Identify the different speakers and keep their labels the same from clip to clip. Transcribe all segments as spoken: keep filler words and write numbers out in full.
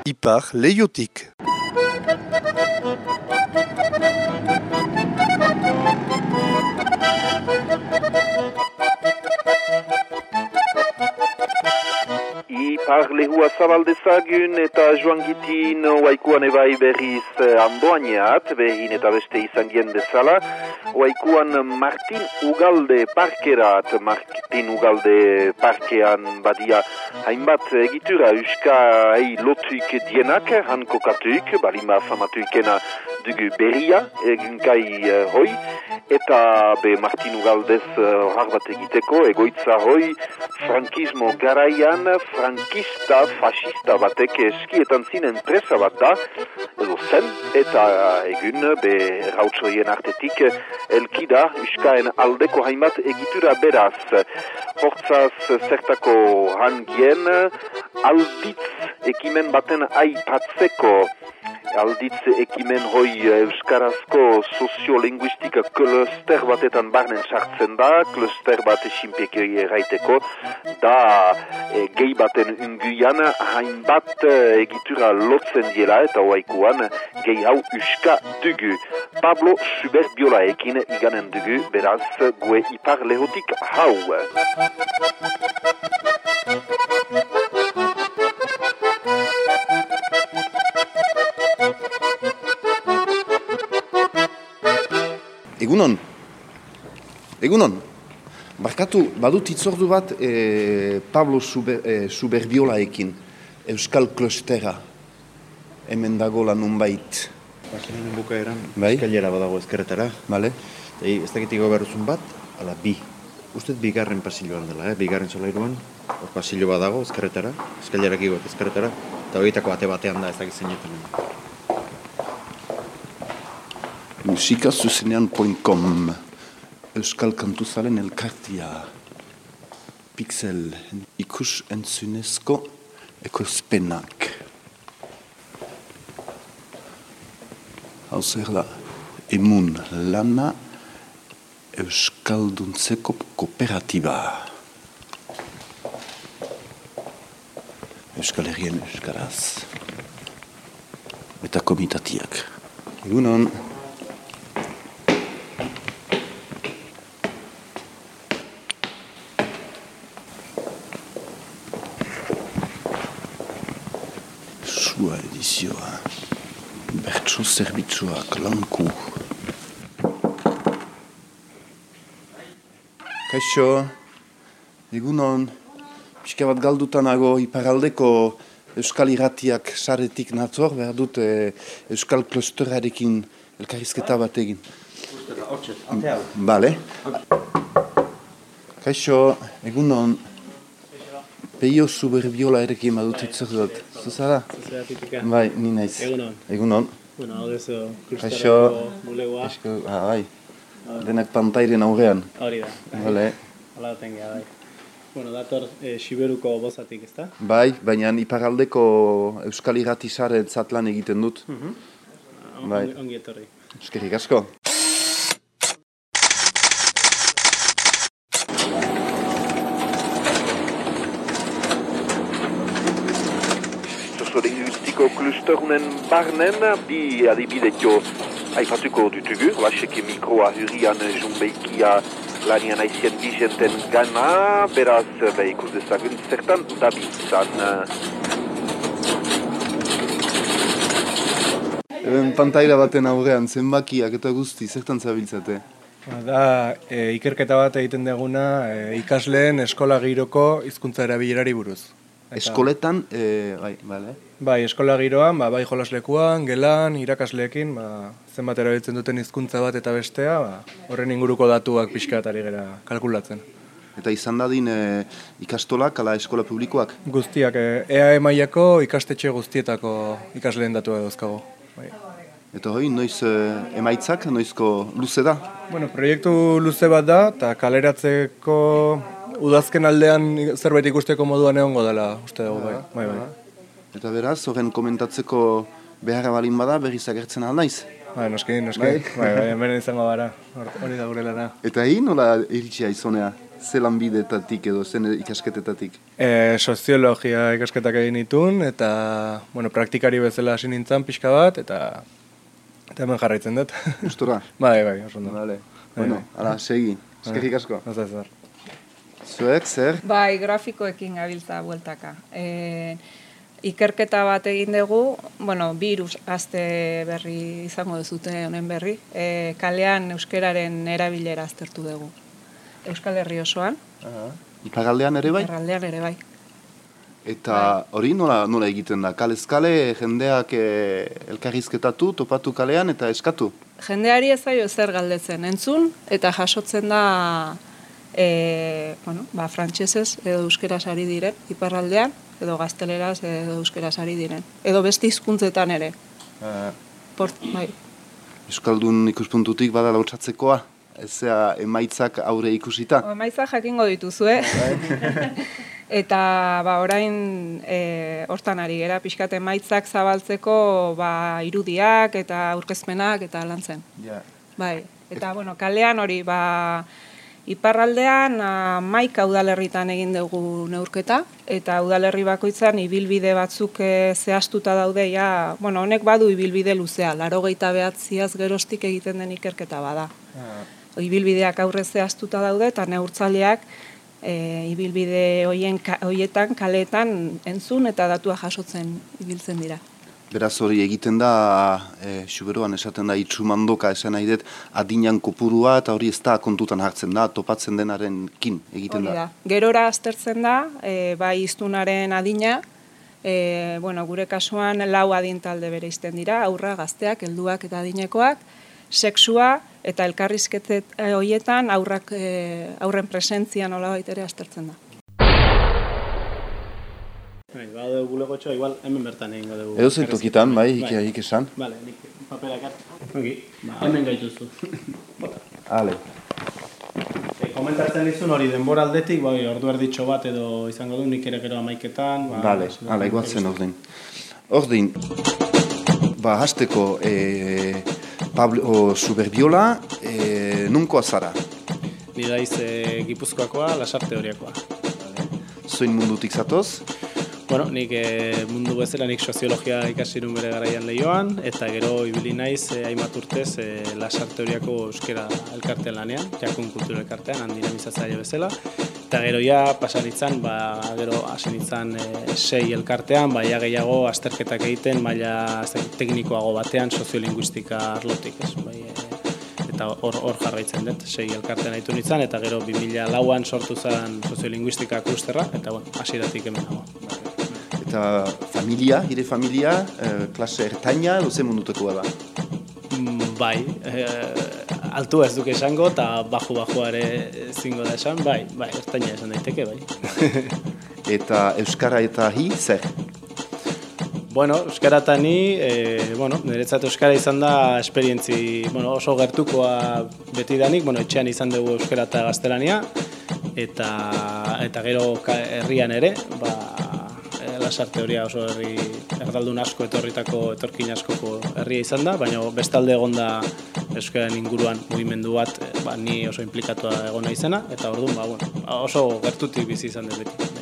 Speaker 1: Ipar Leiotik.
Speaker 2: Ipar lehua zabaldezagun eta joan gitin oaikuan ebai berriz andoaneat, behin eta beste izan gien bezala. Oaikuan Martin Ugalde parkerat, Martin Ugalde parkean badia hainbat egitura euskai lotuik dienak, han kokatuik, balima famatuikena dugu berria, egunkai uh, hoi, eta be Martin Ugaldez horar uh, bat egiteko, egoitza hoi, frankismo garaian, frankista, fascista batek eskietan zinen presa bat da, edo zen, eta egun be rautsoien artetik elkida uskaen aldeko hainbat egitura beraz. Hortzaz zertako hangien, alditz ekimen baten aipatzeko, alditz ekimen hoi euskarazko soziolinguistika kluster batetan barnen sartzen da, kluster bat esinpekio erraiteko, da e, gehi baten unguian hainbat egitura lotzen diela eta oaikuan gehi hau uska dugu. Pablo Suberbiolaekin iganen dugu, beraz gue ipar lehotik hau.
Speaker 3: Egunon, egunon, barkatu, badut itzordu bat e, Pablo Suber, e, Suberbiolaekin, Euskal Klostera, hemen dago lan nunbait.
Speaker 4: Bakinen bukaeran,
Speaker 3: bai?
Speaker 4: Eskailera badago ezkerretara.
Speaker 3: Bale.
Speaker 4: Ez dakitiko berruzun bat, ala bi. Usted bigarren pasilloan dela, eh? Bigarren solairuan, hor pasillo badago ezkerretara, eskailerak igot ezkerretara, eta horietako ate batean da ez dakit zeinetan.
Speaker 3: musikazuzenean puntu com Euskal Kantuzalen elkartia Pixel ikus entzunezko ekospenak. Hau zer da, emun lana Euskalduntzeko kooperatiba. Euskal Herrien Euskaraz. Eta komitatiak. Egunon. Sua edizioa. Bertso zerbitzuak lanku. Kaixo, egunon, pixka bat galdutanago iparaldeko Euskal Irratiak saretik natzor, behar dut e, Euskal Klosterarekin elkarrizketa bat egin. Bale. Kaixo, egunon, Peio Suberbiola erekin badut itzor dut. Zuzara?
Speaker 5: Zuzara tipika.
Speaker 3: Bai, ni naiz.
Speaker 5: Egunon.
Speaker 3: Egunon.
Speaker 5: Bueno, hau dezu
Speaker 3: Kaixo.
Speaker 5: klusterako bulegoa.
Speaker 3: Kaixo, ah, bai. Denak pantairen aurrean.
Speaker 5: Hori da.
Speaker 3: Bale.
Speaker 5: Hala daten geha, bai. Bueno, dator e, Siberuko bozatik, ezta?
Speaker 3: Bai, baina iparaldeko Euskal Irrati sare zatlan egiten dut.
Speaker 5: Uh-huh.
Speaker 3: Bai.
Speaker 5: Ongi, ongi etorri.
Speaker 3: Eskerrik asko.
Speaker 2: Soziolinguistiko klusterunen barnen, bi adibidetio aipatuko dutugu, laseke mikroa hurrian junbeikia lanian aizien bizenten gana, beraz be ikus dezagun zertan dabitzan.
Speaker 3: Eben pantaila baten aurrean, zenbakiak eta guzti, zertan zabiltzate?
Speaker 6: Da, e, ikerketa bat egiten deguna e, ikasleen eskola giroko hizkuntza erabilerari buruz. Eta,
Speaker 3: Eskoletan, e, bai, bale.
Speaker 6: Bai, eskola giroan, ba, bai jolaslekuan, gelan, irakasleekin, ba, zenbat erabiltzen duten hizkuntza bat eta bestea, ba, horren inguruko datuak pixkatari gera kalkulatzen.
Speaker 3: Eta izan dadin e, ikastolak, ala eskola publikoak?
Speaker 6: Guztiak, e, E A E mailako ikastetxe guztietako ikasleen datua dauzkago. Bai.
Speaker 3: Eta hori, noiz e, emaitzak, noizko luze da?
Speaker 6: Bueno, proiektu luze bat da, eta kaleratzeko udazken aldean zerbait ikusteko moduan egongo dela, uste dugu, bai, bai, bai.
Speaker 3: Eta beraz, horren komentatzeko beharra balin bada, berriz agertzen ahal naiz?
Speaker 6: Bai, noski, noski, bai, bai, hemen izango gara, hori da gure lana.
Speaker 3: Eta hi, nola iritsia izonea? ze lanbidetatik edo zen ikasketetatik?
Speaker 6: E, soziologia ikasketak egin nituen, eta bueno, praktikari bezala hasi nintzen pixka bat, eta eta hemen jarraitzen dut.
Speaker 3: Gustora?
Speaker 6: Bai, bai, oso ondo.
Speaker 3: Vale. Bueno, ala, segi. Eskerrik asko.
Speaker 6: Ez da zer.
Speaker 3: Zuek, zer?
Speaker 1: Bai, grafikoekin gabiltza bueltaka. E, ikerketa bat egin dugu, bueno, virus azte berri izango duzute honen berri, e, kalean euskeraren erabilera aztertu dugu. Euskal Herri osoan.
Speaker 3: Aha. Iparraldean ere bai?
Speaker 1: Iparraldean ere bai.
Speaker 3: Eta hori nola, nola egiten da? Kalez kale jendeak e, elkarrizketatu, topatu kalean eta eskatu?
Speaker 1: Jendeari ez zaio zer galdetzen, entzun eta jasotzen da e, bueno, ba, frantsesez edo euskeraz ari diren, iparraldean, edo gazteleraz edo euskeraz ari diren. Edo beste hizkuntzetan ere.
Speaker 3: Uh,
Speaker 1: Port, bai.
Speaker 3: Euskaldun ikuspuntutik bada lautsatzekoa? Ezea emaitzak aurre ikusita?
Speaker 1: Emaitzak jakingo dituzu, eh? Eta ba, orain e, hortan ari gera, pixkat emaitzak zabaltzeko ba, irudiak eta aurkezpenak eta lantzen.
Speaker 3: Yeah.
Speaker 1: Bai. Eta bueno, kalean hori, ba, iparraldean hamaika udalerritan egin dugu neurketa, eta udalerri bakoitzan ibilbide batzuk e, zehaztuta daude, ja, bueno, honek badu ibilbide luzea, laurogeita behatziaz geroztik egiten den ikerketa bada. Ah. Ibilbideak aurre zehaztuta daude, eta neurtzaileak e, ibilbide hoien, hoietan, kaleetan entzun eta datua jasotzen ibiltzen dira.
Speaker 3: Beraz hori egiten da, e, Xuberoan esaten da, itxumandoka esan nahi dut, adinan kopurua eta hori ez da kontutan hartzen da, topatzen denarenkin egiten da.
Speaker 1: Hori da. Gerora aztertzen da, e, bai iztunaren adina, e, bueno, gure kasuan lau adintalde bereizten dira, aurra, gazteak, helduak eta adinekoak, sexua eta elkarrizketet horietan aurrak, e, aurren presentzia nolabait ere aztertzen da.
Speaker 5: Bai, badu bulegotxoa, igual hemen bertan egingo dugu.
Speaker 3: Edo zein tokitan, bai, ik esan.
Speaker 5: Bale, nik paperak hartu. Ongi, hemen gaituzu.
Speaker 3: Ale.
Speaker 5: E, komentatzen dizun hori denbora aldetik, bai, ordu erditxo bat edo izango du, nik ere gero amaiketan. Ba,
Speaker 3: Bale, ala, iguatzen ordin. Ordin, ba, hasteko, e, Pablo Suberbiola, e, nunkoa zara?
Speaker 5: Ni daiz e, Gipuzkoakoa, Lasarte Horiakoa.
Speaker 3: Zoin mundutik zatoz?
Speaker 5: Bueno, nik e, mundu bezala nik soziologia ikasi nun bere garaian Leioan, eta gero ibili naiz e, hainbat urtez e, Lasarte Horiako euskera elkartean lanean, Jakun Kultura elkartean, han dinamizatzaile bezala. Eta gero ja pasan itzan, ba, gero hasi nintzen e, sei elkartean, ba, ja gehiago azterketak egiten, maila teknikoago batean, soziolinguistika arlotik, ez, bai, e, eta hor hor jarraitzen dut, sei elkartean haitu nintzen, eta gero bi mila lauan sortu zen soziolinguistika klusterra, eta bueno, hasieratik hemen dago.
Speaker 3: Eta familia, hire familia, eh, klase ertaina, edo ze mundutekoa da?
Speaker 5: Mm, bai, eh, altua ez duke esango, eta baju-bajua ere zingo da esan, bai, bai, ertaina esan daiteke, bai.
Speaker 3: Eta euskara eta hi, zer?
Speaker 5: Bueno, euskara eta ni, e, bueno, niretzat euskara izan da esperientzi, bueno, oso gertukoa beti danik, bueno, etxean izan dugu euskara eta gaztelania, eta, eta gero herrian ere, ba, Lasarte Horia oso herri erdaldun asko etorritako etorkin askoko herria izan da, baina bestalde egon da euskararen inguruan mugimendu bat, ba, ni oso inplikatua egon naizena, eta orduan ba, bueno, oso gertutik bizi izan dut beti.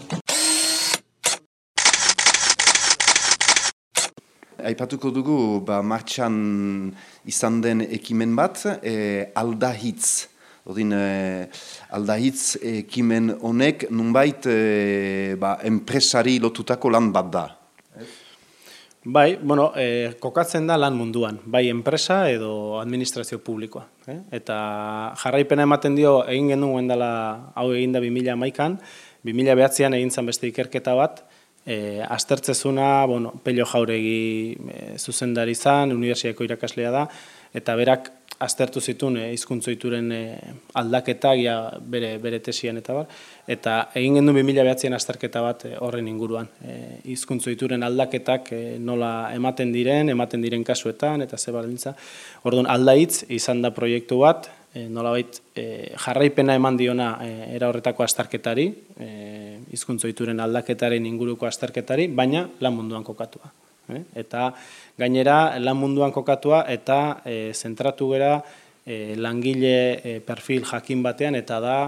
Speaker 3: Aipatuko dugu, ba, martxan izan den ekimen bat, e, aldahitz. Odin, e, aldahitz ekimen honek nunbait e, ba, enpresari lotutako lan bat da.
Speaker 5: Bai, bueno, e, kokatzen da lan munduan, bai enpresa edo administrazio publikoa. Eh? Eta jarraipena ematen dio, egin genuen dela, hau egin da bi mila hamaikan, bi mila behatzian egin zen beste ikerketa bat, E, aztertzezuna, bueno, Pello Jauregi e, zuzendari zan, unibertsitateko irakaslea da, eta berak aztertu zituen e, hizkuntzoituren e, aldaketak ja, bere, bere tesian eta bar, eta egin gendu bi mila behatzian azterketa bat e, horren inguruan. E, hizkuntzoituren aldaketak e, nola ematen diren, ematen diren kasuetan, eta ze baldintza. Orduan aldahitz izan da proiektu bat, e, nolabait e, jarraipena eman diona e, era horretako azterketari, e, hizkuntzoituren aldaketaren inguruko azterketari, baina lan munduan kokatua. Eh? Eta gainera lan munduan kokatua eta e, zentratu gera e, langile e, perfil jakin batean, eta da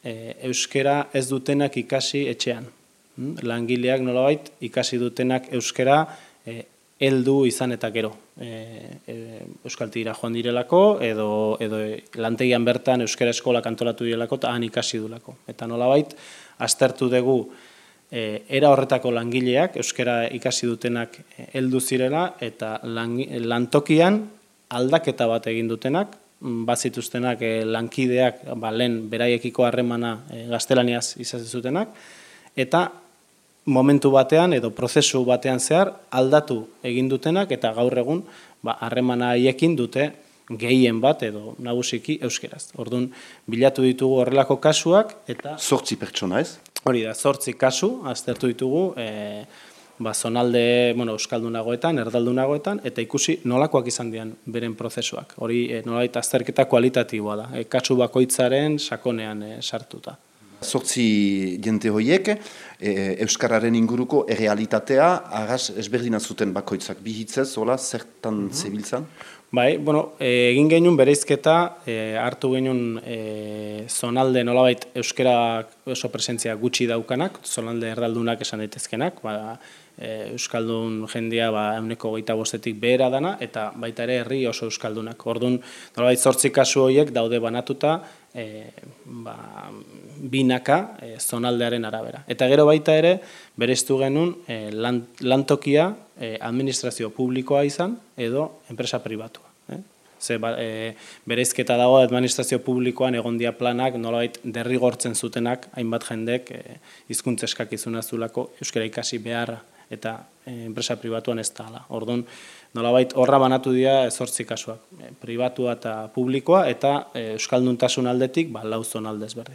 Speaker 5: e, euskera ez dutenak ikasi etxean. Mm? Langileak nolabait ikasi dutenak euskera e, heldu izan eta gero. E, e, Euskaltegira joan direlako, edo, edo lantegian bertan euskara eskolak antolatu direlako, eta han ikasi dulako. Eta nolabait, aztertu dugu e, era horretako langileak, euskara ikasi dutenak heldu zirela, eta lan, lantokian aldaketa bat egin dutenak, bazituztenak e, lankideak, ba, lehen beraiekiko harremana e, gaztelaniaz izan zutenak, eta momentu batean edo prozesu batean zehar aldatu egin dutenak eta gaur egun harremana haiekin dute gehien bat edo nagusiki euskeraz. Orduan bilatu ditugu horrelako kasuak eta
Speaker 3: zortzi pertsona ez?
Speaker 5: Hori da, zortzi kasu aztertu ditugu e, ba, zonalde bueno, euskaldunagoetan, erdaldunagoetan eta ikusi nolakoak izan dian beren prozesuak. Hori e, nolait azterketa kualitatiboa da, e, kasu bakoitzaren sakonean e, sartuta.
Speaker 3: Zortzi jente horiek, e, euskararen inguruko errealitatea agaz ezberdina zuten bakoitzak bihitzez, hola, zertan mm-hmm. zebiltzan?
Speaker 5: Bai, bueno, e, egin genuen bereizketa, e, hartu genuen e, zonalde nolabait euskara oso presentzia gutxi daukanak, zonalde erdaldunak esan daitezkenak, ba, e, euskaldun jendia ba, ehuneko hogeita bostetik behera dana, eta baita ere herri oso euskaldunak. Orduan, nolabait zortzi kasu horiek daude banatuta, E, ba, binaka e, zonaldearen arabera. Eta gero baita ere, bereztu genuen e, lan, lantokia e, administrazio publikoa izan edo enpresa pribatua. Eh? Ze ba, e, berezketa dago administrazio publikoan egon dia planak nolabait derrigortzen zutenak hainbat jendek e, hizkuntza eskakizuna zulako euskara ikasi beharra eta e, enpresa pribatuan ez da hala. Orduan, nolabait horra banatu dira zortzi kasuak, e, pribatua eta publikoa eta e, euskalduntasun aldetik ba, lau zonalde ezberdin.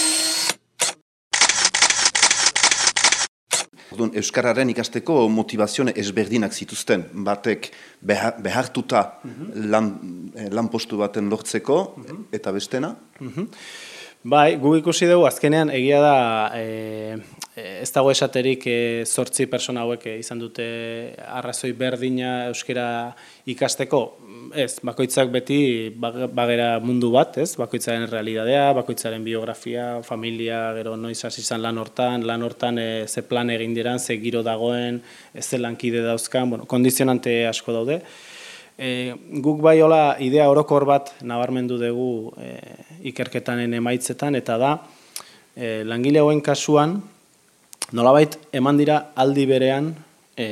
Speaker 3: Orduan, euskararen ikasteko motivazioa ezberdinak zituzten, batek behar, behartuta mm-hmm. lan, lanpostu baten lortzeko mm-hmm. eta bestena?
Speaker 5: Mm-hmm. Bai, gu ikusi dugu azkenean egia da e, ez dago esaterik e, zortzi persona hauek izan dute arrazoi berdina euskara ikasteko. Ez, bakoitzak beti bagera mundu bat, ez? Bakoitzaren realidadea, bakoitzaren biografia, familia, gero noiz hasi izan lan hortan, lan hortan e, ze plan egin diran, ze giro dagoen, ze lankide dauzkan, bueno, kondizionante asko daude. E, guk bai hola idea orokor bat nabarmendu dugu e, ikerketanen emaitzetan, eta da e, langile hauen kasuan nolabait eman dira aldi berean e,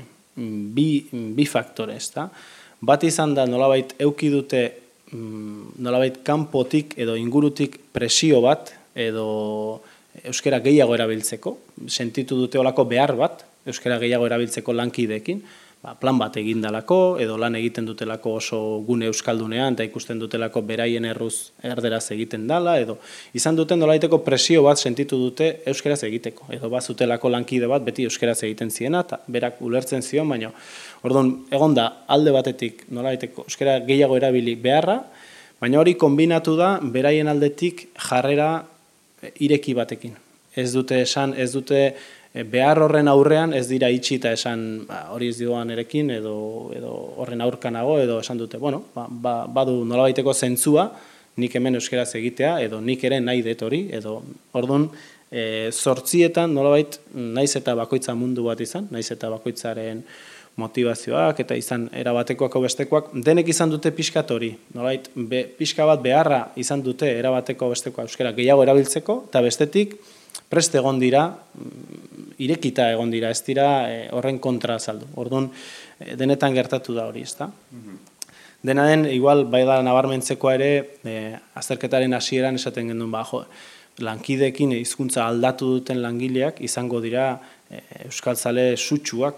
Speaker 5: bi, bi faktore, ezta? Bat izan da nolabait euki dute nolabait kanpotik edo ingurutik presio bat edo euskara gehiago erabiltzeko, sentitu dute olako behar bat euskara gehiago erabiltzeko lankideekin, ba, plan bat egindalako, edo lan egiten dutelako oso gune euskaldunean, eta ikusten dutelako beraien erruz erderaz egiten dala, edo izan duten nolaiteko presio bat sentitu dute euskaraz egiteko, edo bazutelako lankide bat beti euskaraz egiten ziena, eta berak ulertzen zion, baina orduan egon da alde batetik nolaiteko euskara gehiago erabili beharra, baina hori kombinatu da beraien aldetik jarrera ireki batekin. Ez dute esan, ez dute behar horren aurrean ez dira itxi eta esan ba, hori ez dioan erekin edo, edo horren aurkanago edo esan dute, bueno, ba, ba, badu nolabaiteko zentzua nik hemen euskaraz egitea edo nik ere nahi det hori edo orduan e, zortzietan nolabait naiz eta bakoitza mundu bat izan, naiz eta bakoitzaren motivazioak eta izan erabatekoak bestekoak, denek izan dute pixkat hori, nolabait be, pixka bat beharra izan dute erabateko bestekoa euskara gehiago erabiltzeko eta bestetik preste egon dira, irekita egon dira, ez dira horren kontra azaldu. Orduan, denetan gertatu da hori, ezta? Dena den, igual, bai da nabarmentzekoa ere, e, azterketaren hasieran esaten gendun, ba, jo, lankideekin hizkuntza aldatu duten langileak izango dira e, euskaltzale sutsuak.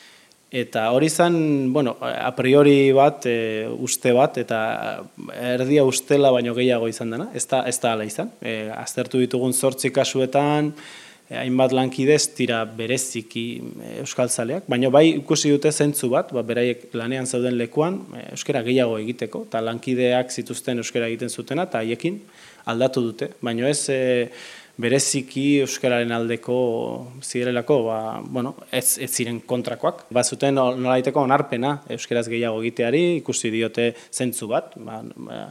Speaker 5: Eta hori zen, bueno, a priori bat, e, uste bat, eta erdia ustela baino gehiago izan dena, ez da, ez da ala izan. E, aztertu ditugun zortzi kasuetan, e, hainbat lankidez tira bereziki euskaltzaleak, baina bai ikusi dute zentzu bat, ba, beraiek lanean zauden lekuan, e, euskara gehiago egiteko, eta lankideak zituzten euskara egiten zutena, eta haiekin aldatu dute, baina ez... E, bereziki euskararen aldeko zirelako, ba, bueno, ez, ez ziren kontrakoak. Bazuten nolaiteko onarpena euskaraz gehiago egiteari, ikusi diote zentzu bat, ba,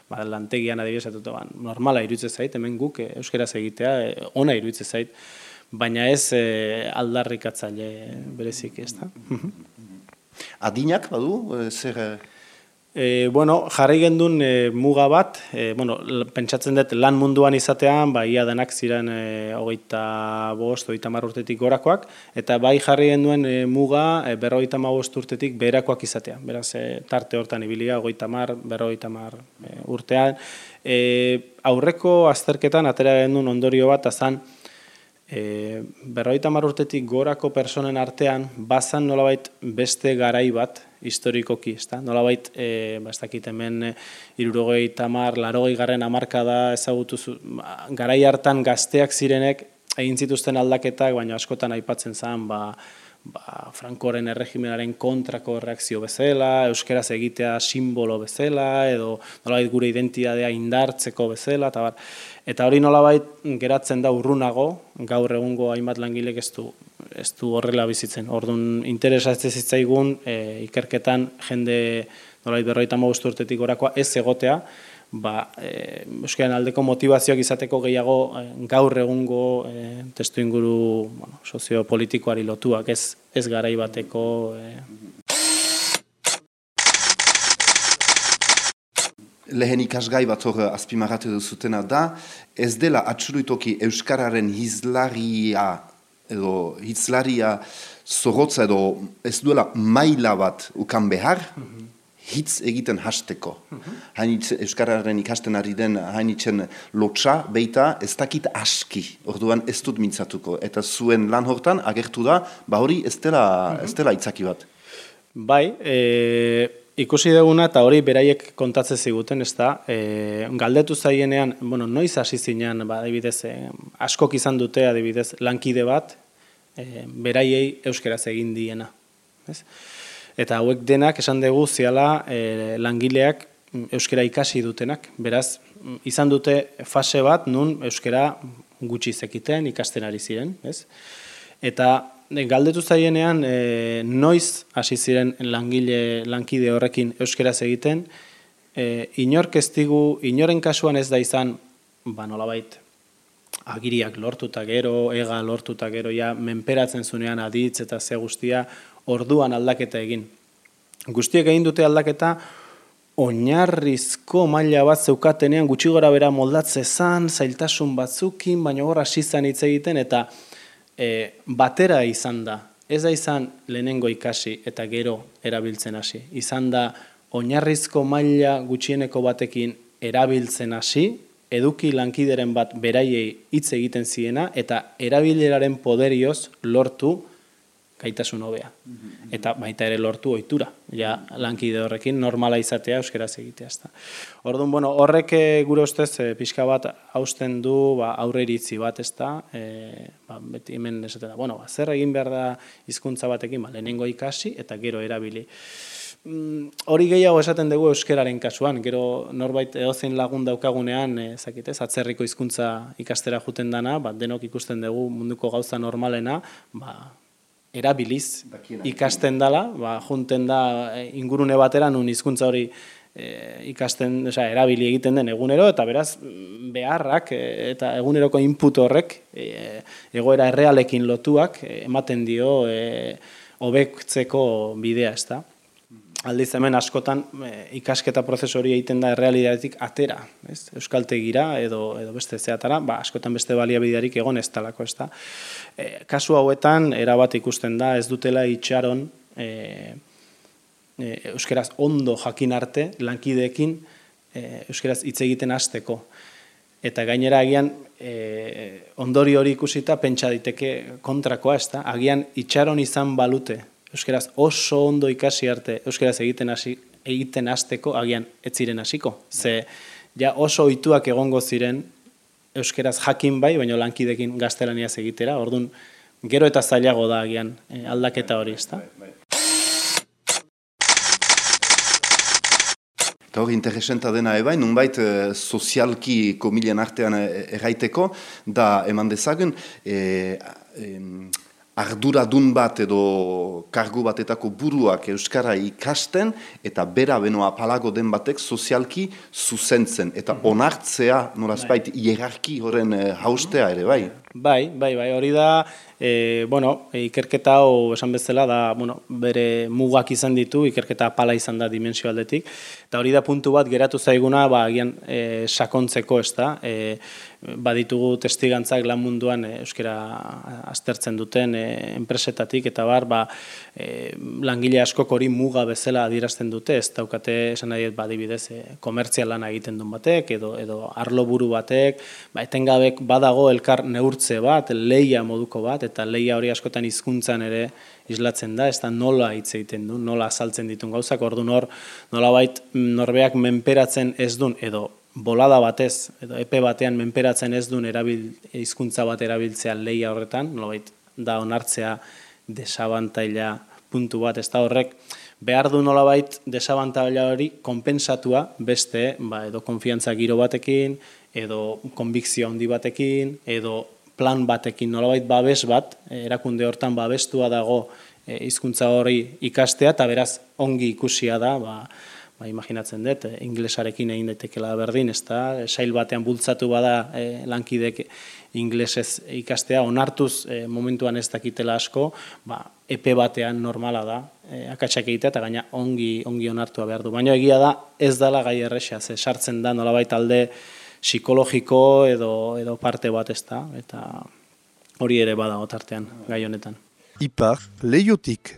Speaker 5: ba, lantegian adibidez, ba, normala iruditzen zait, hemen guk eh, euskeraz egitea, eh, ona iruditzen zait, baina ez eh, aldarrikatzaile berezik, ez da?
Speaker 3: Adinak, badu, e, zer...
Speaker 5: E, bueno, jarri gendun e, muga bat, e, bueno, pentsatzen dut lan munduan izatean, ba, ia denak ziren e, hogeita bost, hogeita hamar urtetik gorakoak, eta bai jarri genduen e, muga e, berrogeita hamabost urtetik beherakoak izatea. Beraz, e, tarte hortan ibilia, hogeita hamar, berrogeita hamar e, urtean. E, aurreko azterketan atera gendun ondorio bat, azan, e, berrogeita hamar urtetik gorako personen artean, bazan nolabait beste garai bat, historikoki, ezta? Nolabait, e, ba, ez dakit hemen hirurogei tamar, larogei garren hamarkada ezagutu garai hartan gazteak zirenek egin zituzten aldaketak, baina askotan aipatzen zen, ba, ba, Frankoren erregimenaren kontrako reakzio bezala, euskeraz egitea simbolo bezala, edo nolabait gure identitatea indartzeko bezala, eta bar. Eta hori nolabait geratzen da urrunago, gaur egungo hainbat langilek ez du, ez du horrela bizitzen. Orduan, interesatzen zitzaigun e, ikerketan jende nolabait berrogeita hamabost urtetik gorakoa ez egotea, ba, e, euskaren aldeko motivazioak izateko gehiago e, gaur egungo e, testu inguru bueno, soziopolitikoari lotuak, ez, ez garai bateko... E,
Speaker 3: Lehen ikasgai bat hor azpimarratu duzutena da, ez dela atxuruitoki euskararen hizlaria edo hitzlaria zorrotza edo ez duela maila bat ukan behar, hitz egiten hasteko. Hainitz euskararen ikasten ari den hainitzen lotxa, beita ez dakit aski, orduan ez dut mintzatuko. Eta zuen lan hortan agertu da, ba hori ez dela, ez dela itzaki bat.
Speaker 5: Bai, e... ikusi duguna eta hori beraiek kontatzen ziguten, ez da, e, galdetu zaienean, bueno, noiz hasi zinean, ba, adibidez, e, askok izan dute, adibidez, lankide bat, e, beraiei euskeraz egin diena. Ez? Eta hauek denak esan dugu ziala e, langileak euskera ikasi dutenak, beraz, izan dute fase bat, nun euskera gutxi zekiten, ikasten ari ziren, ez? Eta galdetu zaienean, e, noiz hasi ziren langile, lankide horrekin euskeraz egiten, e, inork ez digu, inoren kasuan ez da izan, ba nolabait, agiriak lortuta gero, ega lortuta gero, ja, menperatzen zunean aditz eta ze guztia, orduan aldaketa egin. Guztiek egin dute aldaketa, oinarrizko maila bat zeukatenean, gutxi gora bera moldatze zan, zailtasun batzukin, baina hor hasi zan hitz egiten, eta E, batera izan da, ez da izan lehenengo ikasi eta gero erabiltzen hasi. Izan da oinarrizko maila gutxieneko batekin erabiltzen hasi, eduki lankideren bat beraiei hitz egiten ziena eta erabileraren poderioz lortu gaitasun hobea. Eta baita ere lortu ohitura, ja lankide horrekin normala izatea euskeraz egitea. Orduan, bueno, horrek gure ustez e, pixka bat hausten du ba, aurre iritzi bat, ez da, e, ba, beti hemen esaten da, bueno, ba, zer egin behar da hizkuntza batekin, ba, lehenengo ikasi eta gero erabili. Mm, hori gehiago esaten dugu euskeraren kasuan, gero norbait edozein lagun daukagunean, e, zakitez, atzerriko hizkuntza ikastera juten dana, ba, denok ikusten dugu munduko gauza normalena, ba, erabiliz ikasten dela, ba, junten da ingurune batera nun hizkuntza hori e, ikasten, osea, erabili egiten den egunero, eta beraz beharrak e, eta eguneroko input horrek e, egoera errealekin lotuak e, ematen dio e, hobetzeko bidea, ez da. Aldiz hemen askotan e, ikasketa prozesu hori egiten da errealitatetik atera, ez? Euskaltegira edo, edo beste zeatara, ba, askotan beste baliabiderik egon ez talako, ez da. E, kasu hauetan, erabat ikusten da, ez dutela itxaron e, e, euskeraz ondo jakin arte, lankideekin e, euskeraz hitz egiten hasteko. Eta gainera agian e, ondori hori ikusita pentsa diteke kontrakoa, ez da. Agian itxaron izan balute, euskeraz oso ondo ikasi arte euskeraz egiten hasi egiten hasteko agian ez ziren hasiko. Ze ja oso ohituak egongo ziren euskeraz jakin bai, baina lankidekin gaztelaniaz egitera. Orduan gero eta zailago da agian e, aldaketa hori, ezta?
Speaker 3: Eta hori interesenta dena ebai, nunbait e, sozialki komilen artean erraiteko, da eman dezagun, e, e, arduradun bat edo kargu batetako buruak euskara ikasten eta bera benoa palago den batek sozialki zuzentzen eta onartzea nolazbait hierarki horren eh, haustea ere, bai?
Speaker 5: Bai, bai, bai, hori da, e, bueno, ikerketa hau esan bezala da, bueno, bere mugak izan ditu, ikerketa pala izan da dimensio aldetik, eta hori da puntu bat geratu zaiguna, ba, agian e, sakontzeko, ez da, e, baditugu testigantzak lan munduan e, euskara aztertzen duten e, enpresetatik, eta bar, ba, e, langile askok hori muga bezala adierazten dute, ez daukate esan nahi, ba, adibidez, e, komertzial lana egiten duen batek, edo, edo arlo buru batek, ba, etengabek badago elkar neurtze bat, leia moduko bat, eta leia hori askotan hizkuntzan ere islatzen da, ez da nola hitz egiten du, nola azaltzen ditun gauzak, ordu nor, nolabait norbeak menperatzen ez duen, edo bolada batez, edo epe batean menperatzen ez duen erabil, hizkuntza bat erabiltzea leia horretan, nolabait da onartzea desabantaila puntu bat, ez da horrek, behar du nolabait desabantaila hori konpensatua beste, ba, edo konfiantza giro batekin, edo konbikzio handi batekin, edo plan batekin, nolabait babes bat, erakunde hortan babestua dago hizkuntza hori ikastea, eta beraz ongi ikusia da, ba, ba, imaginatzen dut, e, inglesarekin egin daitekela berdin, ez da, sail batean bultzatu bada e, lankidek inglesez ikastea, onartuz e, momentuan ez dakitela asko, ba, epe batean normala da, e, akatsak egitea, eta gaina ongi, ongi onartua behar du. Baina egia da, ez dela gai erresa, ze sartzen da nolabait alde psikologiko edo, edo parte bat ez da, eta hori ere badago tartean gai honetan.
Speaker 7: Ipar Leiotik.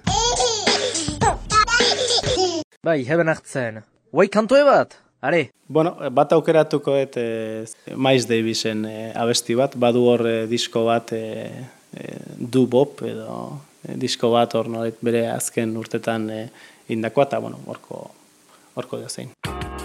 Speaker 8: Bai, heben hartzen. Guai kantoe bat, are?
Speaker 5: Bueno, bat aukeratuko et e, Miles Davisen e, abesti bat, badu hor e, disko bat e, e, doo-wop edo e, disko bat hor nolet bere azken urtetan e, indakoa, eta bueno, horko, horko da zein.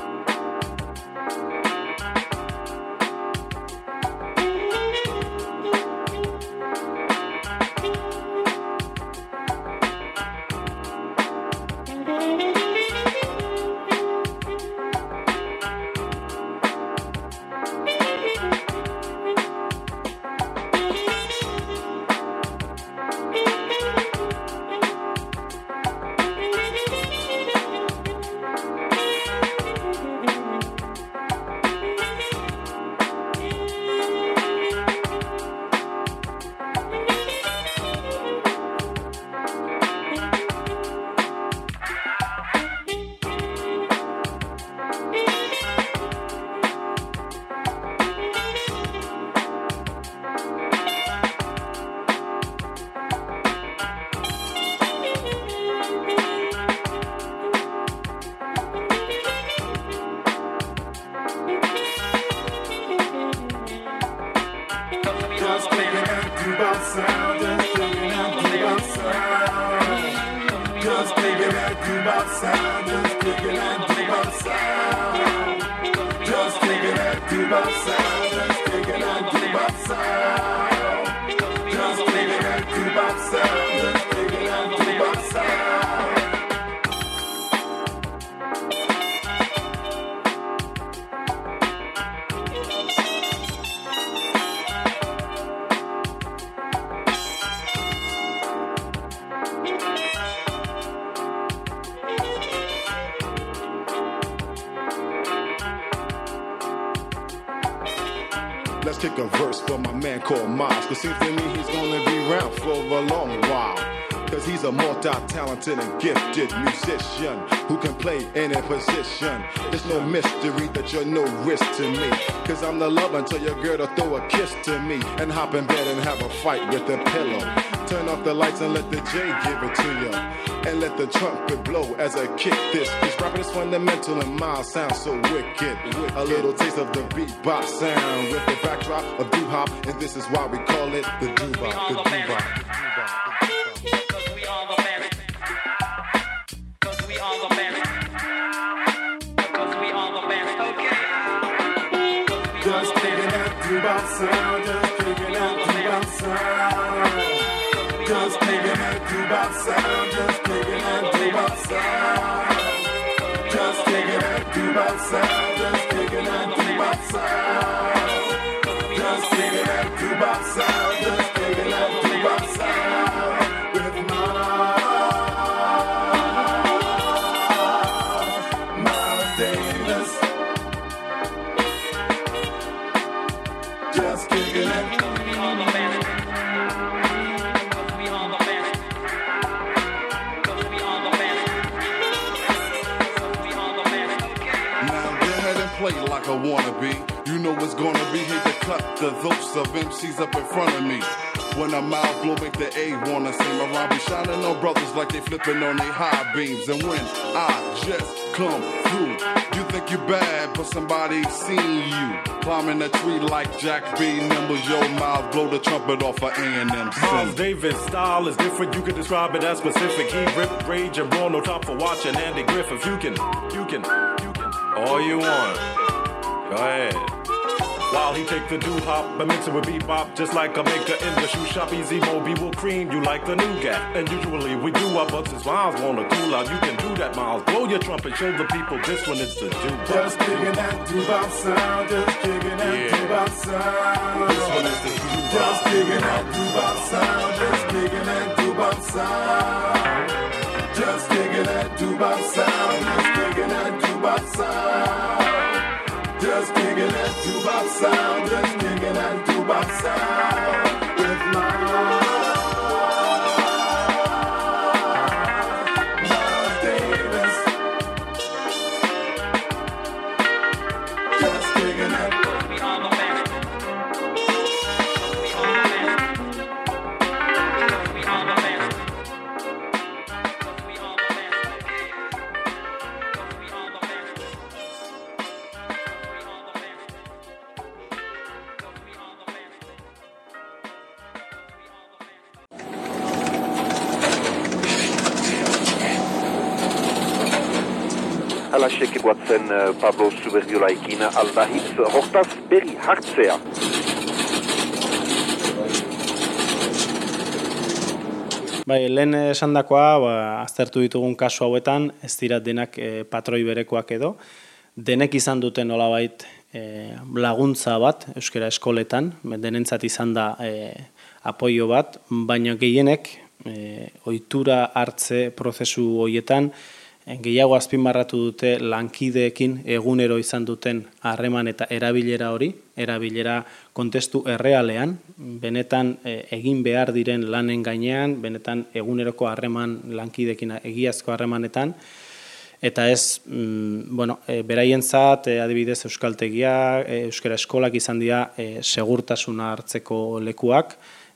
Speaker 9: Let's kick a verse for my man called Miles, cause seems to me he's gonna be around for a long while. Cause he's a multi-talented and gifted musician who can play any position. It's no mystery that you're no risk to me, cause I'm the love until your girl to throw a kiss to me and hop in bed and have a fight with the pillow. Turn off the lights and let the J give it to you, and let the trumpet blow as I kick this. This rapping is fundamental and Miles sounds so wicked. A little taste of the beatbox sound with the backdrop of doo-hop, and this is why we call it the doo-bop, the doo-bop. Just picking that doo-bop sound, just picking that doo-bop sound. Just picking that doo-bop sound, just picking that doo-bop sound. Just picking that doo-bop sound, just picking that doo-bop sound. Just picking that doo-bop sound, just picking that doo-bop sound. wannabe. You know it's gonna be hate to cut the those of M Cs up in front of me. When I'm out, glow make the A wanna sing. My rhyme be shining on brothers like they flipping on they high beams. And when I just come through, you think you bad, but somebody seen you. Climbing a tree like Jack B. Nimble, your mouth, blow the trumpet off of A and M.
Speaker 10: Miles Davis' style is different, you can describe it as specific. He ripped rage and brawl, no top for watching Andy Griffith. You can, you can, you can, all you want. Go ahead. While he take the doo-hop and mix it with bebop, just like a maker in the shoe shop. Easy Moby will cream you like the nougat. And usually we do our but since Miles wanna cool out, you can do that, Miles. Blow your trumpet, show the people this one is the doo-bop.
Speaker 9: Just digging that doo-bop sound, just digging that yeah. doo-bop sound.
Speaker 10: This one is the doo-bop.
Speaker 9: Just digging that doo-bop sound, just digging that doo-bop sound. Just digging that doo-bop sound, just digging that doo-bop sound. Just digging that doo-bop sound, just digging that doo-bop sound with Miles Davis. Just digging that. We all the best. We all the best. We all the best. We all the best. We all the best.
Speaker 2: Alaxek guatzen Pablo Zuberdiolaikin aldahitz, hortaz berri hartzea.
Speaker 5: Bai, lehen esandakoa, ba, aztertu ditugun kasu hauetan, ez dira denak e, patroi berekoak edo, denek izan duten nolabait e, laguntza bat euskara eskoletan, denentzat izan da e, apoio bat, baina gehienek e, ohitura hartze prozesu horietan gehiago azpimarratu dute lankideekin egunero izan duten harreman eta erabilera hori, erabilera kontestu errealean, benetan e, egin behar diren lanen gainean, benetan eguneroko harreman lankideekin egiazko harremanetan, eta ez, mm, bueno, e, beraientzat, e, adibidez euskaltegia, e, euskara eskolak izan dira e, segurtasuna hartzeko lekuak,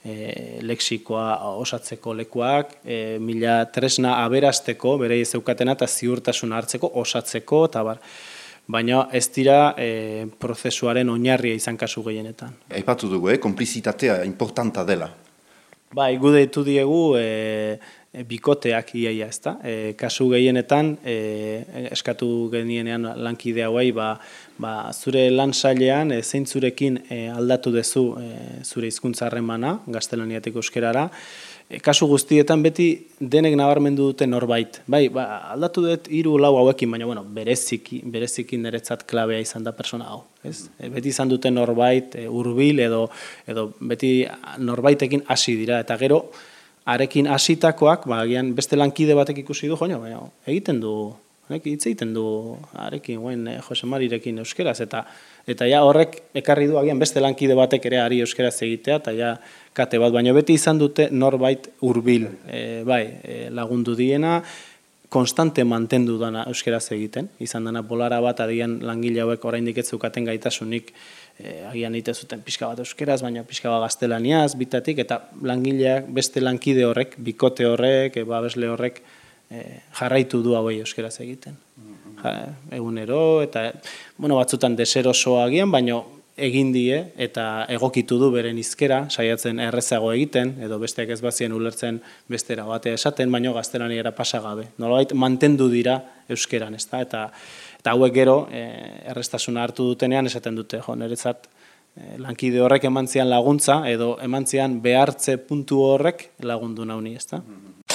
Speaker 5: E, lexikoa osatzeko lekuak, e, mila tresna aberasteko, bere zeukatena eta ziurtasuna hartzeko, osatzeko, eta bar. Baina ez dira e, prozesuaren oinarria izan kasu gehienetan.
Speaker 3: Aipatu dugu, eh? Konplizitatea importanta dela.
Speaker 5: Bai, gu deitu diegu e, e, bikoteak iaia, ezta? E, kasu gehienetan, e, eskatu genienean lankide hauei, ba, ba, zure lan sailean, e, zeintzurekin e, aldatu dezu e, zure hizkuntza harremana, gaztelaniatik euskerara, e, kasu guztietan beti denek nabarmendu dute norbait. Bai, ba, aldatu dut hiru lau hauekin, baina bueno, bereziki, bereziki niretzat klabea izan da persona hau. Ez? E, beti izan dute norbait e, hurbil edo, edo beti norbaitekin hasi dira, eta gero, arekin hasitakoak, ba, agian beste lankide batek ikusi du, joño, baina, egiten du, hitz egiten du arekin, guen, eh, Jose Marirekin euskeraz, eta eta ja horrek ekarri du agian beste lankide batek ere ari euskeraz egitea, eta ja kate bat, baina beti izan dute norbait hurbil, e, bai, e, lagundu diena, konstante mantendu dana euskeraz egiten, izan dana bolara bat, adian langile hauek oraindik ez zeukaten gaitasunik, e, agian ite zuten pixka bat euskeraz, baina pixka bat gaztelaniaz, bitatik, eta langileak, beste lankide horrek, bikote horrek, e, babesle horrek, e, jarraitu du hauei euskeraz egiten. Ja, egunero, eta bueno, batzutan deserosoa agian, baina egin die eta egokitu du beren hizkera, saiatzen errezago egiten, edo besteak ez bazien ulertzen bestera batea esaten, baina gaztelaniera pasagabe. Nolabait mantendu dira euskeran, ezta? Eta eta hauek gero e, errestasuna hartu dutenean esaten dute, jo, niretzat e, lankide horrek emantzian laguntza edo emantzian behartze puntu horrek lagundu nauni, ezta?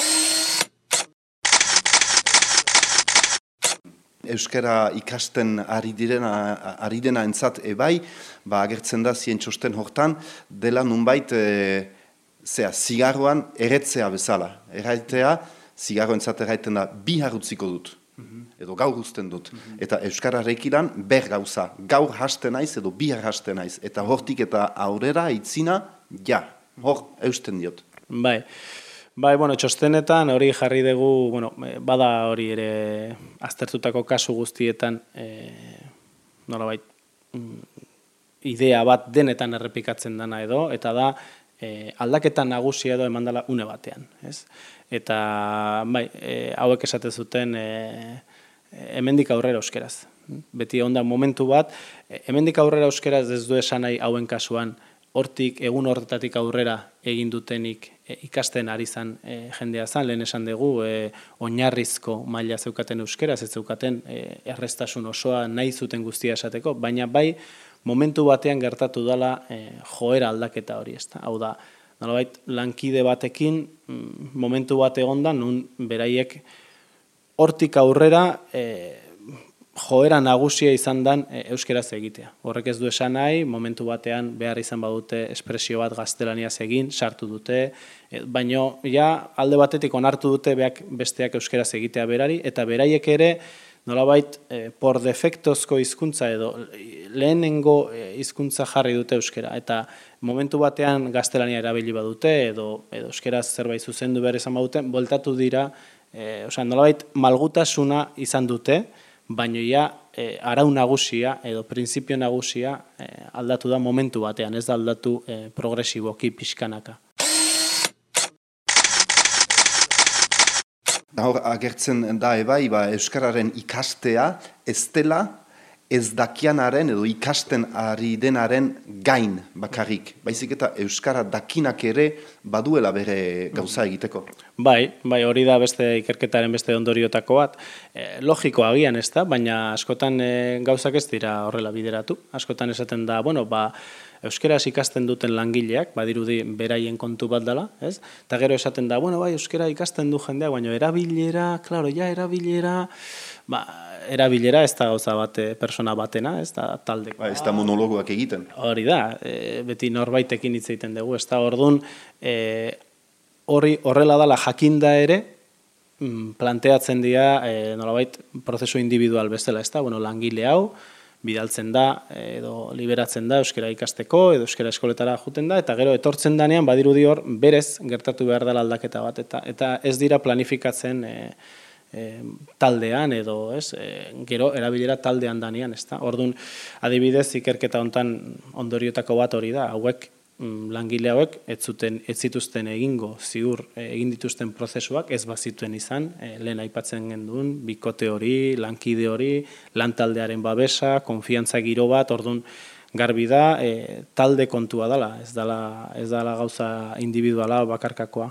Speaker 3: Euskara ikasten ari direna, ari dena entzat ebai, ba agertzen da zien txosten hortan, dela nunbait e, zea, zigarroan erretzea bezala. Erraitea, zigarro entzat erraiten da bi harrutziko dut, edo gaur uzten dut. Eta euskararekilan ber gauza, gaur haste naiz edo bihar haste naiz. Eta hortik eta aurrera itzina, ja, hor eusten diot.
Speaker 5: Bai. Bai, bueno, txostenetan hori jarri dugu, bueno, bada hori ere aztertutako kasu guztietan, e, nolabait, idea bat denetan errepikatzen dana edo, eta da e, aldaketa nagusia edo eman dela une batean. Ez? Eta bai, e, hauek esaten zuten e, hemendik aurrera euskeraz. Beti onda momentu bat, hemendik aurrera euskeraz ez du esan nahi hauen kasuan, hortik, egun horretatik aurrera egin dutenik e, ikasten ari zan e, jendea zan, lehen esan dugu, e, oinarrizko maila zeukaten euskeraz, ez zeukaten e, erreztasun osoa nahi zuten guztia esateko, baina bai momentu batean gertatu dela e, joera aldaketa hori, ezta. Hau da, nolabait lankide batekin momentu bat egonda, nun beraiek hortik aurrera e, joera nagusia izan dan e, euskeraz egitea. Horrek ez du esan nahi, momentu batean behar izan badute espresio bat gaztelaniaz egin, sartu dute, e, baino ja alde batetik onartu dute beak besteak euskeraz egitea berari, eta beraiek ere nolabait e, por defektozko hizkuntza edo lehenengo e, hizkuntza jarri dute euskera, eta momentu batean gaztelania erabili badute edo, edo euskeraz zerbait zuzendu behar izan badute, bueltatu dira, e, osea, nolabait malgutasuna izan dute, baina ja e, arau nagusia edo printzipio nagusia e, aldatu da momentu batean, ez da aldatu e, progresiboki pixkanaka.
Speaker 3: Hor agertzen da ebai, ba, euskararen ikastea ez dela ez dakianaren edo ikasten ari denaren gain bakarrik. Baizik eta euskara dakinak ere baduela bere gauza egiteko.
Speaker 5: Bai, bai, hori da beste ikerketaren beste ondoriotako bat. E, logiko agian ez da, baina askotan e, gauzak ez dira horrela bideratu. Askotan esaten da, bueno, ba, euskeraz ikasten duten langileak, badirudi beraien kontu bat dela, ez? Eta gero esaten da, bueno, bai, euskera ikasten du jendeak, baina erabilera, klaro, ja, erabilera, ba, erabilera ez da gauza bate, persona batena, ez da taldeko.
Speaker 3: Ba, ez da monologoak egiten.
Speaker 5: Hori da, e, beti norbaitekin hitz egiten dugu, ez da orduan, e, hori horrela dela jakinda ere, planteatzen dira, e, nolabait, prozesu individual bezala, ez da, bueno, langile hau, bidaltzen da, edo liberatzen da euskera ikasteko, edo euskera eskoletara juten da, eta gero etortzen danean badirudi hor berez gertatu behar dela aldaketa bat, eta, eta ez dira planifikatzen e, e, taldean, edo ez, e, gero erabilera taldean danean, ez da. Orduan, adibidez, ikerketa hontan ondoriotako bat hori da, hauek langile hauek ez zuten ez zituzten egingo ziur egin dituzten prozesuak ez bazituen izan, e, lehen aipatzen genduen bikote hori, lankide hori, lantaldearen babesa, konfiantza giro bat, orduan garbi da, e, talde kontua dela, ez dela ez dela gauza individuala bakarkakoa.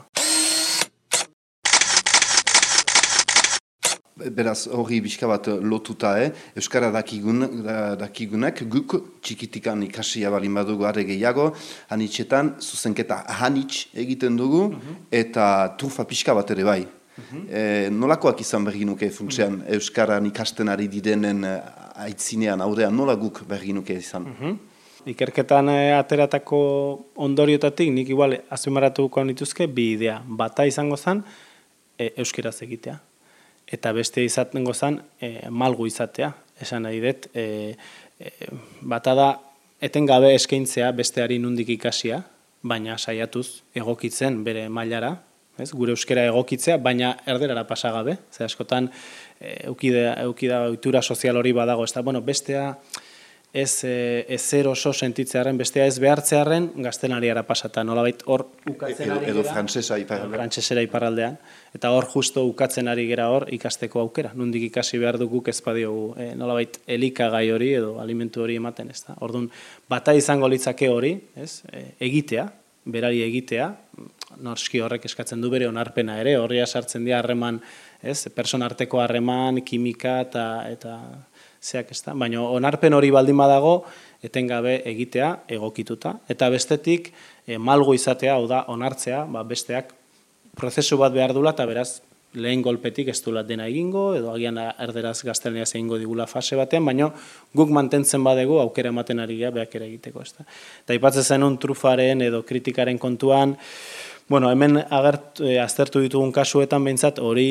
Speaker 3: Beraz, hori bizka bat lotuta, eh? Euskara dakigun, dakigunak, guk txikitikan ikasia balin badugu are gehiago, hanitxetan zuzenketa hanitx egiten dugu, eta trufa pixka bat ere bai. E, nolakoak izan berginuke funtsean Euskaran ikasten ari direnen aitzinean, aurrean, nola guk berginuke izan?
Speaker 5: Ikerketan ateratako ondoriotatik, nik igual azpimarratuko nituzke, bi idea. Bata izango zen, e, euskeraz egitea. Eta beste izatengo zen e, malgu izatea, esan nahi dut. E, e, bata da, etengabe eskaintzea besteari nundik ikasia, baina saiatuz egokitzen bere mailara, ez? Gure euskera egokitzea, baina erderara pasagabe. Ze askotan, e, eukida, eukida ohitura sozial hori badago, ez da, bueno, bestea ez e, ezer oso sentitzearen, bestea ez behartzearen gaztelaniara pasata, nolabait hor ukatzen ari
Speaker 3: edo, edo frantsesa iparraldean.
Speaker 5: Frantsesera iparraldean. Eta hor justo ukatzen ari gera hor ikasteko aukera. Nundik ikasi behar duguk ez badiogu e, nolabait elikagai hori edo alimentu hori ematen, ez da. Orduan, bata izango litzake hori, ez, e, egitea, berari egitea, norski horrek eskatzen du bere onarpena ere, horria sartzen dira harreman, ez, persona arteko harreman, kimika eta eta zeak ez da. Baina onarpen hori baldin badago, etengabe egitea, egokituta. Eta bestetik, e, malgu izatea, hau da, onartzea, ba, besteak prozesu bat behar dula, eta beraz, lehen golpetik ez dula dena egingo, edo agian erderaz gaztelaniaz egingo digula fase batean, baina guk mantentzen badegu aukera ematen ari gara behak ere egiteko. Ez da. Eta ipatzen zenun trufaren edo kritikaren kontuan, bueno, hemen agert, e, aztertu ditugun kasuetan behintzat hori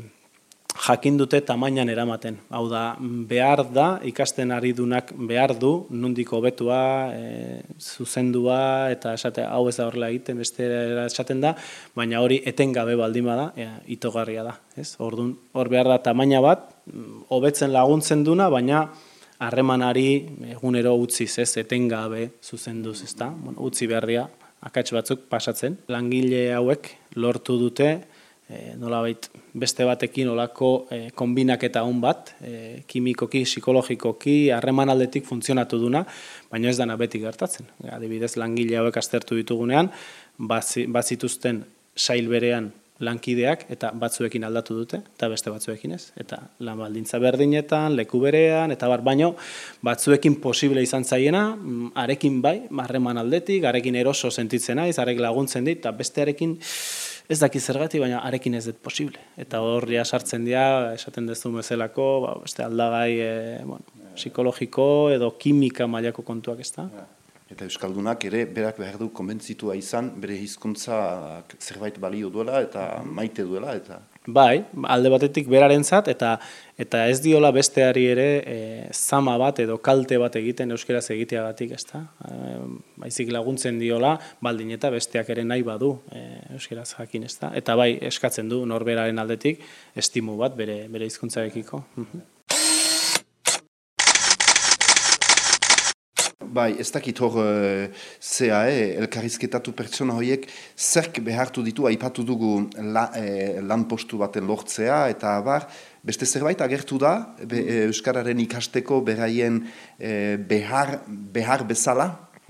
Speaker 5: jakin dute tamainan eramaten. Hau da, behar da, ikasten ari dunak behar du, nundik hobetua, e, zuzendua, eta esate, hau ez da horrela egiten, beste esaten da, baina hori etengabe baldin bada, e, itogarria da. Ez? Orduan, hor behar da tamaina bat, hobetzen laguntzen duna, baina harremanari egunero utziz, ez, etengabe zuzenduz, ezta? Bueno, utzi berria, akats batzuk pasatzen. Langile hauek lortu dute, e, nolabait beste batekin olako e, konbinaketa on bat, e, kimikoki, psikologikoki, harreman aldetik funtzionatu duna, baina ez dana beti gertatzen. Adibidez, langile hauek aztertu ditugunean, bazituzten sail berean lankideak eta batzuekin aldatu dute, eta beste batzuekin ez. Eta lan baldintza berdinetan, leku berean, eta bar, baino batzuekin posible izan zaiena, arekin bai, harreman aldetik, arekin eroso sentitzen naiz, arek laguntzen dit, eta bestearekin ez daki zergatik, baina arekin ez dut posible. Eta horria sartzen dira, esaten dezu bezalako, ba, beste aldagai e, bueno, psikologiko edo kimika mailako kontuak ez da.
Speaker 3: Eta Euskaldunak ere berak behar du konbentzitua izan, bere hizkuntza zerbait balio duela eta maite duela. Eta
Speaker 5: bai, alde batetik berarentzat eta eta ez diola besteari ere e, zama bat edo kalte bat egiten euskeraz egiteagatik, ezta? E, baizik laguntzen diola, baldin eta besteak ere nahi badu e, euskeraz jakin, ezta? Eta bai, eskatzen du norberaren aldetik estimu bat bere bere hizkuntzarekiko.
Speaker 3: Bai, ez dakit hor uh, zea, eh, elkarrizketatu pertsona horiek zerk behartu ditu, aipatu dugu la, eh, lanpostu baten lortzea, eta bar, beste zerbait agertu da, be, eh, Euskararen ikasteko beraien eh, behar, behar bezala?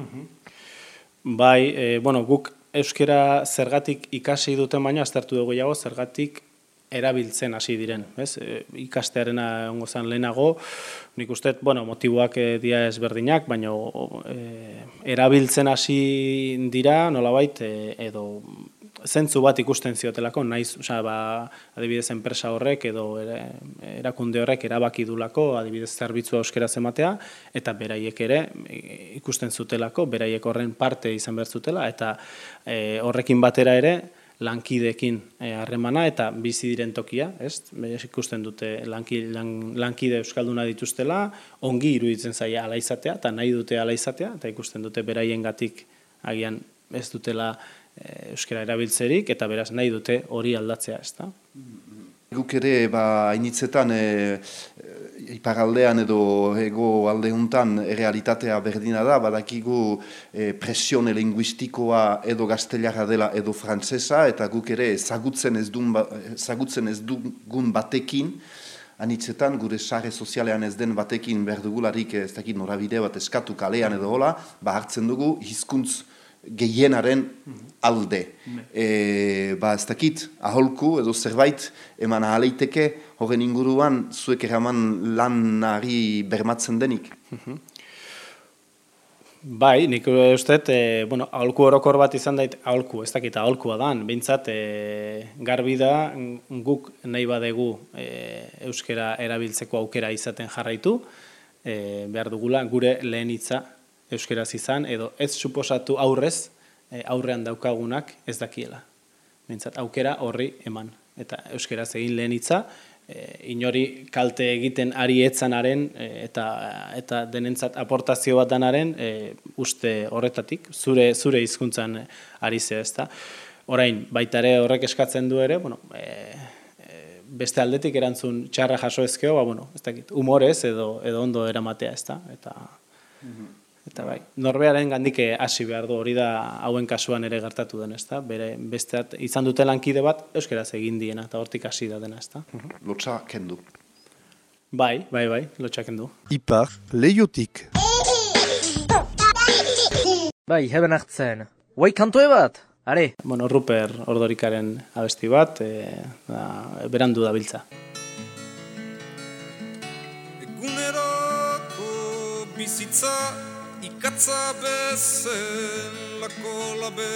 Speaker 5: Bai, eh, bueno, guk Euskara zergatik ikasi duten baino, aztertu dugu jago, zergatik erabiltzen hasi diren, ez? E, ikastearena ongo zen lehenago, nik uste, bueno, motiboak e, dia ezberdinak, baina e, erabiltzen hasi dira, nolabait, e, edo zentzu bat ikusten ziotelako, naiz, osea, ba, adibidez enpresa horrek edo erakunde horrek erabaki dulako, adibidez zerbitzua euskeraz ematea, eta beraiek ere ikusten zutelako, beraiek horren parte izan behar zutela, eta e, horrekin batera ere, lankideekin harremana eta bizi diren tokia, ez? Ikusten dute lanki, lan, lankide euskalduna dituztela, ongi iruditzen zaia ala izatea eta nahi dute ala izatea, eta ikusten dute beraiengatik agian ez dutela e, euskara erabiltzerik eta beraz nahi dute hori aldatzea, ezta?
Speaker 3: Guk ere, ba, hainitzetan, e, iparaldean edo ego aldeuntan realitatea berdina da, badakigu e, presione linguistikoa edo gaztelara dela edo frantsesa, eta guk ere zagutzen ez, dun, zagutzen ez dugun batekin, anitzetan gure sare sozialean ez den batekin behar dugularik ez dakit norabide bat eskatu kalean edo hola, ba hartzen dugu hizkuntz gehienaren alde. E, ba ez dakit, aholku edo zerbait eman ahaleiteke horren inguruan zuek eraman lanari bermatzen denik.
Speaker 5: Bai, nik uste, e, bueno, aholku orokor bat izan dait, aholku, ez dakit aholkua dan, behintzat e, garbi da guk nahi badegu e, euskera erabiltzeko aukera izaten jarraitu, e, behar dugula gure lehen hitza euskeraz izan, edo ez suposatu aurrez, e, aurrean daukagunak ez dakiela. Behintzat, aukera horri eman. Eta euskeraz egin lehen hitza, e, inori kalte egiten ari etzanaren, e, eta, eta denentzat aportazio bat danaren, e, uste horretatik, zure, zure hizkuntzan ari zea, ezta. Orain, baita ere horrek eskatzen du ere, bueno, e, beste aldetik erantzun txarra jaso ezkeo, ba, bueno, ez dakit, humorez edo, edo ondo eramatea, ezta. Eta... Eta bai, norbearen gandik hasi behar du, hori da hauen kasuan ere gertatu den, ezta? Bere besteat izan dute lankide bat euskeraz egin diena eta hortik hasi da dena, ezta?
Speaker 3: Lotsa kendu.
Speaker 5: Bai, bai, bai, lotsa kendu.
Speaker 7: Ipar Leiotik.
Speaker 8: Bai, heben hartzen. Guai kantoe bat, are?
Speaker 5: Bueno, Ruper Ordorikaren abesti bat, e, da, berandu da biltza.
Speaker 11: Eguneroko bizitza ikatza bezelako labe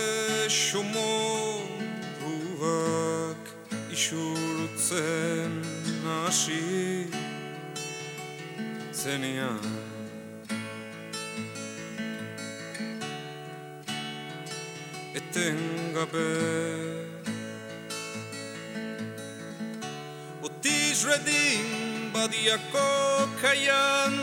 Speaker 11: xomorruak isurtzen hasi zenean. Etengabe otiz redin badiako kaian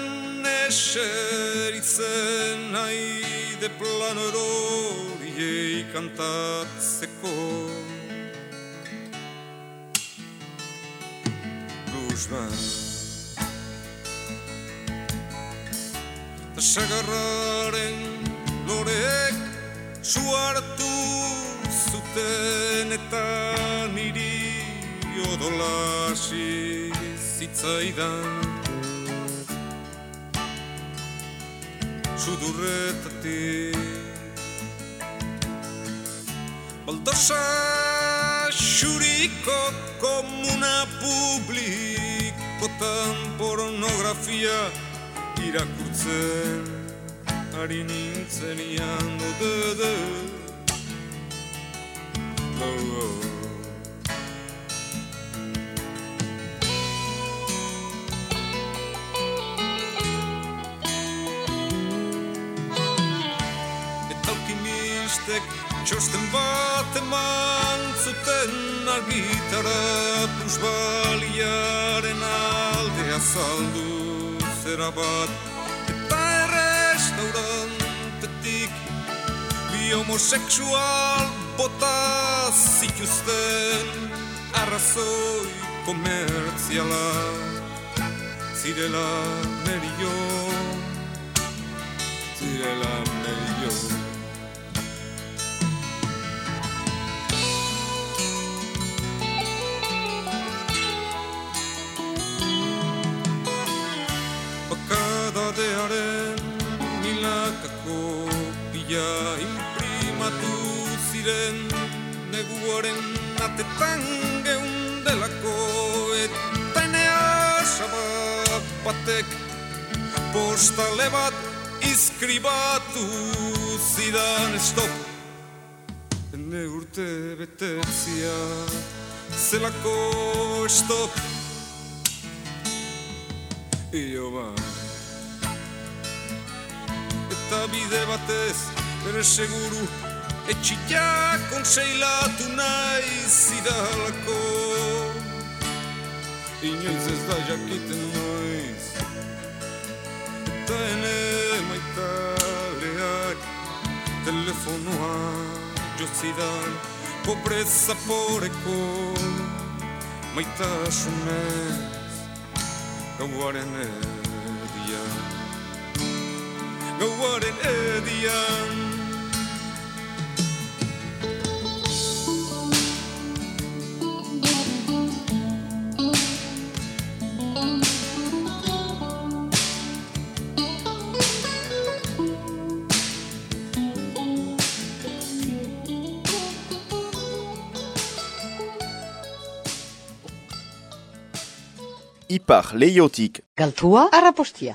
Speaker 11: eseritzen haide plan horiei kantatzeko luz bat sagarraren loreek su hartu zuten eta niri odolasi zitzaidan sudurretatik baldosa xuriko komuna publikotan pornografia irakurtzen ari nintzen ian dode oh, oh. Eta alkimistek txosten bat eman zuten argitara plusbaliaren alde azaldu zera bat eta errestaurantetik bi homosexual bota zituzten arrazoi komertziala zirela merio zirela merio Bakadadearen milakako pila imprimatu ziren neguaren atetan geundelako eta enea sabak batek postale bat izkribatu zidan stop ene urte betetzia zelako stop Io ba eta bide batez bere seguru etxila kontseilatu nahi zidalako inoiz ez da jakiten noiz eta ene maitaleak telefonoa jotzidan pobreza poreko maitasunez gauaren edian gauaren edian
Speaker 12: Ipar Leiotik
Speaker 13: Galtzua arrapostia.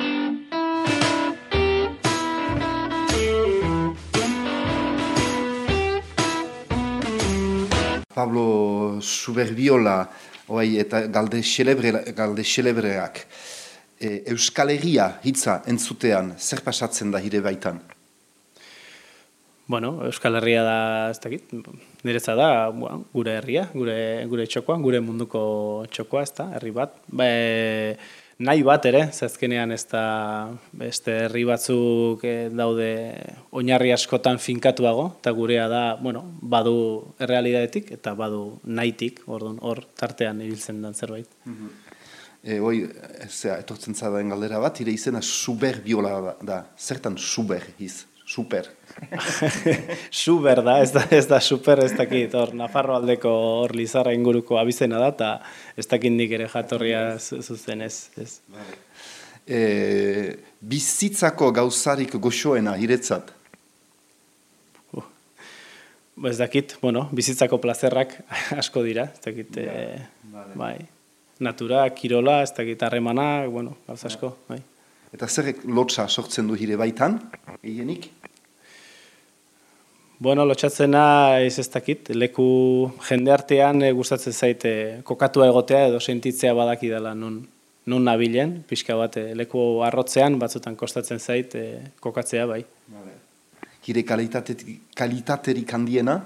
Speaker 3: Pablo Suberbiola oai, eta galde xelebre, galde xelebreak e, Euskal Herria hitza entzutean zer pasatzen da hire baitan?
Speaker 5: Bueno, Euskal Herria da, ez dakit, niretza da, bueno, gure herria, gure, gure txokoa, gure munduko txokoa, ez da, herri bat. Be, nahi bat ere, zazkenean ez da, beste herri batzuk daude oinarri askotan finkatuago, eta gurea da, bueno, badu errealidadetik eta badu nahitik, orduan, hor tartean ibiltzen den zerbait.
Speaker 3: Mm-hmm. E, oi, zera, etortzen zadaen galdera bat, ire izena Suberbiola da, da. Zertan Suber iz? Super.
Speaker 5: Super da, ez da, ez da super, ez dakit, hor, Nafarro aldeko hor Lizarra inguruko abizena da, eta ez dakit nik ere jatorria zuzen, ez. ez.
Speaker 3: E, bizitzako gauzarik goxoena hiretzat?
Speaker 5: Uh, ez dakit, bueno, bizitzako plazerrak asko dira, ez dakit, ja, e, vale. Bai, natura, kirola, ez dakit, harremana, bueno, gauz asko, bai.
Speaker 3: Eta zerrek lotsa sortzen du hire baitan, gehienik?
Speaker 5: Bueno, lotsatzena ez ez dakit, leku jende artean e, gustatzen zaite kokatua egotea edo sentitzea badaki dela nun, nun nabilen, pixka bat e, leku arrotzean batzutan kostatzen zait e, kokatzea bai.
Speaker 3: Vale. Hire kalitaterik, kalitaterik handiena?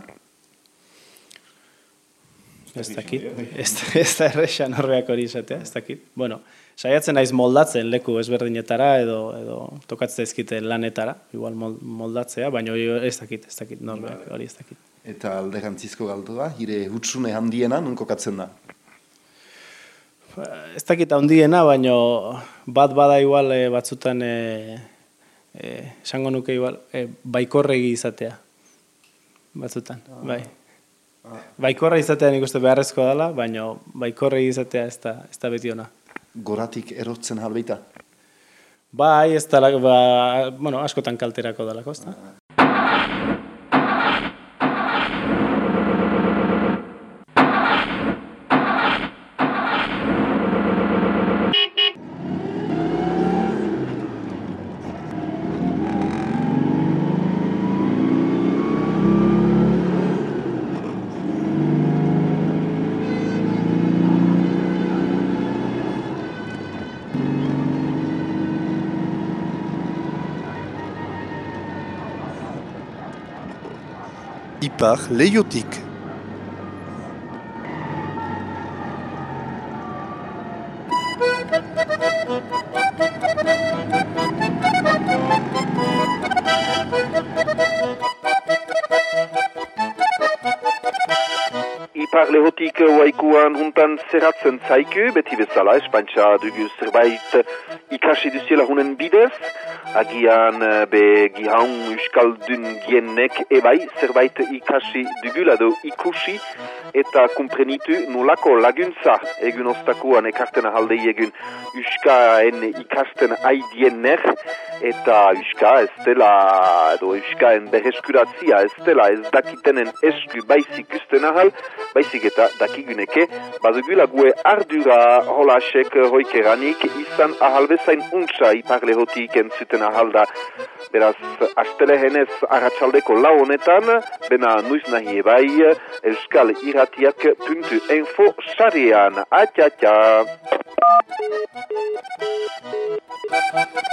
Speaker 5: Ez dakit, ez, ez da errexan horreak hori izatea, ez dakit. Bueno, saiatzen naiz moldatzen leku ezberdinetara edo, edo tokatzen ezkite lanetara, igual moldatzea, baina ez dakit, ez dakit, norbeak hori ez dakit.
Speaker 3: Eta alderantzizko galdua, hire hutsune handiena nun kokatzen da?
Speaker 5: Ez dakit handiena, baina bat bada igual batzutan e, e, esango nuke igual, e, baikorregi izatea, batzutan, ah. bai. Ah. Baikorra izatea nik uste beharrezkoa dela, baina baikorregi izatea ez da, ez da beti ona.
Speaker 3: Goratik erotzen halbeita?
Speaker 5: Bai, ez da, ba, bueno, askotan kalterako dalako, ez da. Ah.
Speaker 7: Ipar Leiotik.
Speaker 2: Ipar Leiotik waikuan huntan zeratzen zaiku, beti bezala, espantxa dugu zerbait ikasi duziela hunen bidez, agian be gihaun euskaldun gienek ebai zerbait ikasi dugula do ikusi eta kumprenitu nolako laguntza egun ostakuan ekarten ahaldei egun euskaen ikasten aidiener eta euska ez dela edo euskaen berreskuratzia ez dela ez dakitenen esku baizik usten ahal, baizik eta dakiguneke badugula gue ardura holasek hoikeranik izan ahal bezain untsa Ipar Leiotik entzuten ahalda. Beraz, astelehenez arratsaldeko lau honetan, bena nuiz nahi ebai, euskal iratiak puntu info sarean. Atxa, atxa!